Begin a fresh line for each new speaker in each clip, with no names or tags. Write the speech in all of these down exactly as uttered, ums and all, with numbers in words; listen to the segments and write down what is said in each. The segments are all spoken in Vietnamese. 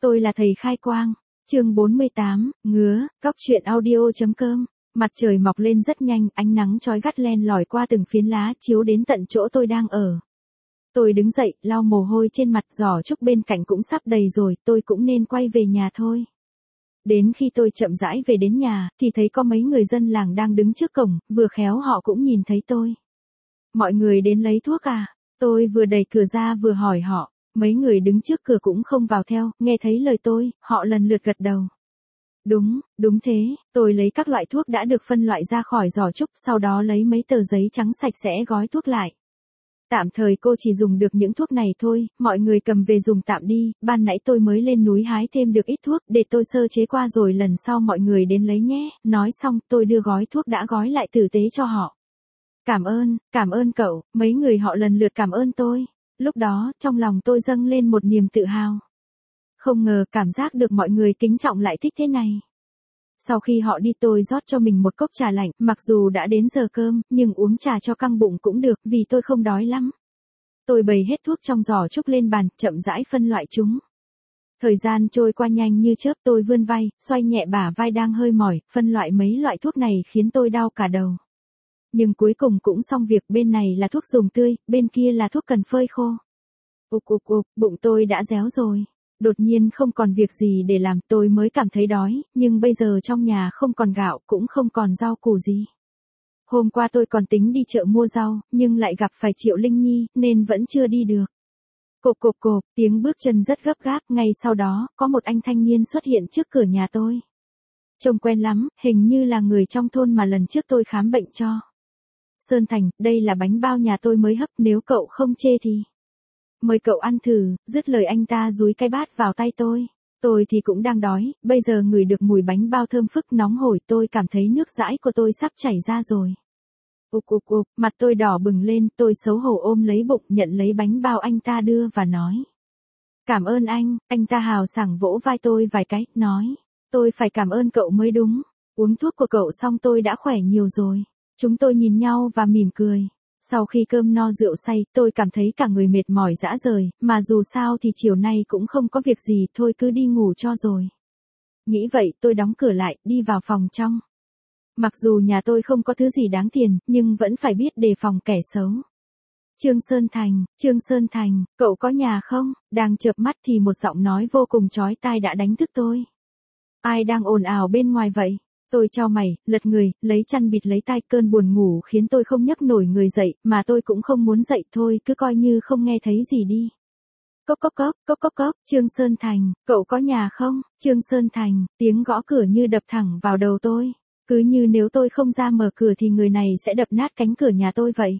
Tôi là thầy khai quang. Chương bốn mươi tám, ngứa, Cóc truyện audio chấm com. Mặt trời mọc lên rất nhanh, ánh nắng chói gắt len lỏi qua từng phiến lá chiếu đến tận chỗ tôi đang ở. Tôi đứng dậy, lau mồ hôi trên mặt, giỏ trúc bên cạnh cũng sắp đầy rồi, tôi cũng nên quay về nhà thôi. Đến khi tôi chậm rãi về đến nhà, thì thấy có mấy người dân làng đang đứng trước cổng, vừa khéo họ cũng nhìn thấy tôi. Mọi người đến lấy thuốc à? Tôi vừa đẩy cửa ra vừa hỏi họ. Mấy người đứng trước cửa cũng không vào theo, nghe thấy lời tôi, họ lần lượt gật đầu. Đúng, đúng thế, tôi lấy các loại thuốc đã được phân loại ra khỏi giỏ trúc, sau đó lấy mấy tờ giấy trắng sạch sẽ gói thuốc lại. Tạm thời cô chỉ dùng được những thuốc này thôi, mọi người cầm về dùng tạm đi, ban nãy tôi mới lên núi hái thêm được ít thuốc, để tôi sơ chế qua rồi lần sau mọi người đến lấy nhé. Nói xong, tôi đưa gói thuốc đã gói lại tử tế cho họ. Cảm ơn, cảm ơn cậu, mấy người họ lần lượt cảm ơn tôi. Lúc đó, trong lòng tôi dâng lên một niềm tự hào. Không ngờ cảm giác được mọi người kính trọng lại thích thế này. Sau khi họ đi tôi rót cho mình một cốc trà lạnh, mặc dù đã đến giờ cơm, nhưng uống trà cho căng bụng cũng được, vì tôi không đói lắm. Tôi bày hết thuốc trong giỏ trúc lên bàn, chậm rãi phân loại chúng. Thời gian trôi qua nhanh như chớp, tôi vươn vai, xoay nhẹ bả vai đang hơi mỏi, phân loại mấy loại thuốc này khiến tôi đau cả đầu. Nhưng cuối cùng cũng xong việc, bên này là thuốc dùng tươi, bên kia là thuốc cần phơi khô. Ục ục ục, bụng tôi đã réo rồi. Đột nhiên không còn việc gì để làm, tôi mới cảm thấy đói, nhưng bây giờ trong nhà không còn gạo, cũng không còn rau củ gì. Hôm qua tôi còn tính đi chợ mua rau, nhưng lại gặp phải Triệu Linh Nhi, nên vẫn chưa đi được. Cộp cộp cộp, tiếng bước chân rất gấp gáp, ngay sau đó, có một anh thanh niên xuất hiện trước cửa nhà tôi. Trông quen lắm, hình như là người trong thôn mà lần trước tôi khám bệnh cho. Sơn Thành, đây là bánh bao nhà tôi mới hấp, nếu cậu không chê thì mời cậu ăn thử. Dứt lời anh ta dúi cái bát vào tay tôi. Tôi thì cũng đang đói, bây giờ ngửi được mùi bánh bao thơm phức nóng hổi, tôi cảm thấy nước dãi của tôi sắp chảy ra rồi. Ục ục ục, mặt tôi đỏ bừng lên, tôi xấu hổ ôm lấy bụng, nhận lấy bánh bao anh ta đưa và nói. Cảm ơn anh. Anh ta hào sảng vỗ vai tôi vài cái, nói. Tôi phải cảm ơn cậu mới đúng. Uống thuốc của cậu xong tôi đã khỏe nhiều rồi. Chúng tôi nhìn nhau và mỉm cười. Sau khi cơm no rượu say, tôi cảm thấy cả người mệt mỏi rã rời, mà dù sao thì chiều nay cũng không có việc gì, thôi cứ đi ngủ cho rồi. Nghĩ vậy, tôi đóng cửa lại, đi vào phòng trong. Mặc dù nhà tôi không có thứ gì đáng tiền, nhưng vẫn phải biết đề phòng kẻ xấu. Trương Sơn Thành, Trương Sơn Thành, cậu có nhà không? Đang chợp mắt thì một giọng nói vô cùng chói tai đã đánh thức tôi. Ai đang ồn ào bên ngoài vậy? Tôi chau mày, lật người, lấy chăn bịt lấy tai, cơn buồn ngủ khiến tôi không nhấc nổi người dậy, mà tôi cũng không muốn dậy, thôi cứ coi như không nghe thấy gì đi. Cốc cốc cốc, cốc cốc cốc, Trương Sơn Thành, cậu có nhà không? Trương Sơn Thành, tiếng gõ cửa như đập thẳng vào đầu tôi. Cứ như nếu tôi không ra mở cửa thì người này sẽ đập nát cánh cửa nhà tôi vậy.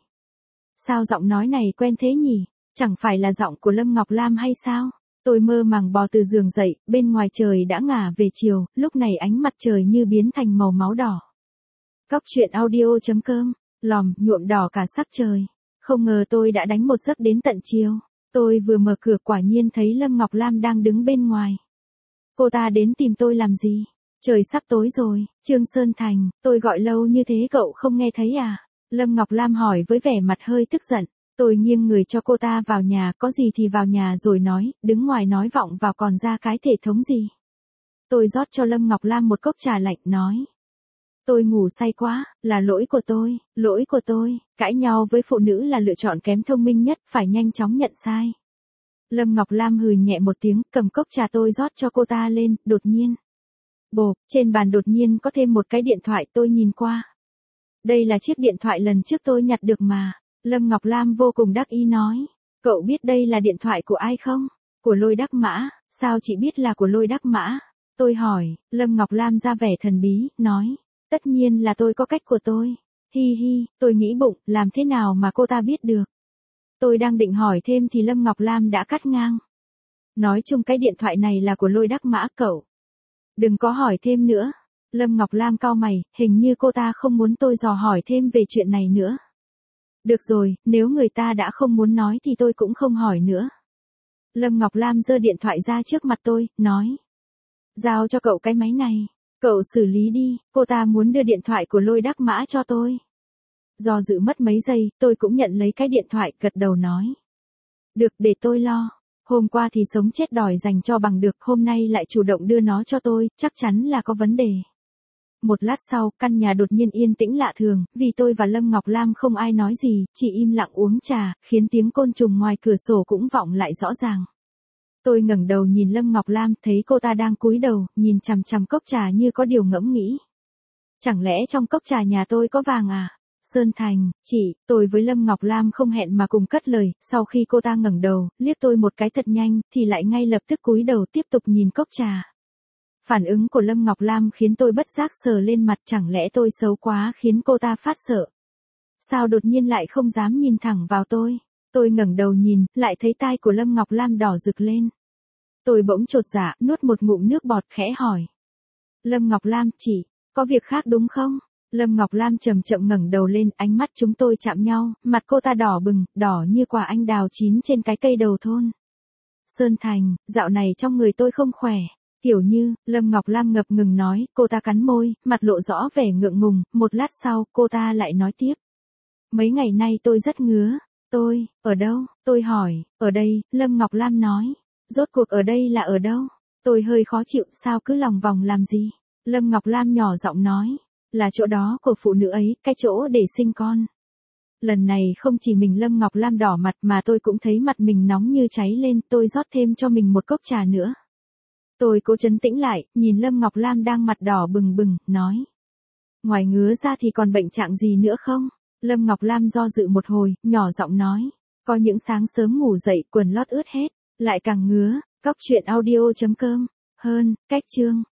Sao giọng nói này quen thế nhỉ? Chẳng phải là giọng của Lâm Ngọc Lam hay sao? Tôi mơ màng bò từ giường dậy, bên ngoài trời đã ngả về chiều, lúc này ánh mặt trời như biến thành màu máu đỏ. Cóc truyện audio chấm com, lòm, nhuộm đỏ cả sắc trời. Không ngờ tôi đã đánh một giấc đến tận chiều. Tôi vừa mở cửa quả nhiên thấy Lâm Ngọc Lam đang đứng bên ngoài. Cô ta đến tìm tôi làm gì? Trời sắp tối rồi, Trương Sơn Thành, tôi gọi lâu như thế cậu không nghe thấy à? Lâm Ngọc Lam hỏi với vẻ mặt hơi tức giận. Tôi nghiêng người cho cô ta vào nhà, có gì thì vào nhà rồi nói, đứng ngoài nói vọng vào còn ra cái thể thống gì. Tôi rót cho Lâm Ngọc Lam một cốc trà lạnh, nói. Tôi ngủ say quá, là lỗi của tôi, lỗi của tôi, cãi nhau với phụ nữ là lựa chọn kém thông minh nhất, phải nhanh chóng nhận sai. Lâm Ngọc Lam hừ nhẹ một tiếng, cầm cốc trà tôi rót cho cô ta lên, đột nhiên. Bộp, trên bàn đột nhiên có thêm một cái điện thoại, tôi nhìn qua. Đây là chiếc điện thoại lần trước tôi nhặt được mà. Lâm Ngọc Lam vô cùng đắc ý nói. Cậu biết đây là điện thoại của ai không? Của Lôi Đắc Mã. Sao chị biết là của Lôi Đắc Mã? Tôi hỏi. Lâm Ngọc Lam ra vẻ thần bí, nói. Tất nhiên là tôi có cách của tôi. Hi hi, tôi nghĩ bụng, làm thế nào mà cô ta biết được? Tôi đang định hỏi thêm thì Lâm Ngọc Lam đã cắt ngang. Nói chung cái điện thoại này là của Lôi Đắc Mã cậu. Đừng có hỏi thêm nữa. Lâm Ngọc Lam cau mày, hình như cô ta không muốn tôi dò hỏi thêm về chuyện này nữa. Được rồi, nếu người ta đã không muốn nói thì tôi cũng không hỏi nữa. Lâm Ngọc Lam giơ điện thoại ra trước mặt tôi, nói. Giao cho cậu cái máy này. Cậu xử lý đi, cô ta muốn đưa điện thoại của Lôi Đắc Mã cho tôi. Do dự mất mấy giây, tôi cũng nhận lấy cái điện thoại, gật đầu nói. Được, để tôi lo. Hôm qua thì sống chết đòi dành cho bằng được, hôm nay lại chủ động đưa nó cho tôi, chắc chắn là có vấn đề. Một lát sau, căn nhà đột nhiên yên tĩnh lạ thường, vì tôi và Lâm Ngọc Lam không ai nói gì, chỉ im lặng uống trà, khiến tiếng côn trùng ngoài cửa sổ cũng vọng lại rõ ràng. Tôi ngẩng đầu nhìn Lâm Ngọc Lam, thấy cô ta đang cúi đầu, nhìn chằm chằm cốc trà như có điều ngẫm nghĩ. Chẳng lẽ trong cốc trà nhà tôi có vàng à? Sơn Thành, chị, tôi với Lâm Ngọc Lam không hẹn mà cùng cất lời, sau khi cô ta ngẩng đầu, liếc tôi một cái thật nhanh, thì lại ngay lập tức cúi đầu tiếp tục nhìn cốc trà. Phản ứng của Lâm Ngọc Lam khiến tôi bất giác sờ lên mặt, chẳng lẽ tôi xấu quá khiến cô ta phát sợ? Sao đột nhiên lại không dám nhìn thẳng vào tôi? Tôi ngẩng đầu nhìn, lại thấy tai của Lâm Ngọc Lam đỏ rực lên. Tôi bỗng chột dạ, nuốt một ngụm nước bọt khẽ hỏi. Lâm Ngọc Lam, chị, có việc khác đúng không? Lâm Ngọc Lam chậm chậm ngẩng đầu lên, ánh mắt chúng tôi chạm nhau, mặt cô ta đỏ bừng, đỏ như quả anh đào chín trên cái cây đầu thôn. Sơn Thành, dạo này trong người tôi không khỏe. Kiểu như, Lâm Ngọc Lam ngập ngừng nói, cô ta cắn môi, mặt lộ rõ vẻ ngượng ngùng, một lát sau, cô ta lại nói tiếp. Mấy ngày nay tôi rất ngứa. Tôi, ở đâu? Tôi hỏi, ở đây, Lâm Ngọc Lam nói. Rốt cuộc ở đây là ở đâu? Tôi hơi khó chịu, sao cứ lòng vòng làm gì? Lâm Ngọc Lam nhỏ giọng nói, là chỗ đó của phụ nữ ấy, cái chỗ để sinh con. Lần này không chỉ mình Lâm Ngọc Lam đỏ mặt mà tôi cũng thấy mặt mình nóng như cháy lên, tôi rót thêm cho mình một cốc trà nữa. Tôi cố trấn tĩnh lại, nhìn Lâm Ngọc Lam đang mặt đỏ bừng bừng, nói. Ngoài ngứa ra thì còn bệnh trạng gì nữa không? Lâm Ngọc Lam do dự một hồi, nhỏ giọng nói. Có những sáng sớm ngủ dậy, quần lót ướt hết, lại càng ngứa. Cóc truyện audio chấm com. Hơn, cách chương.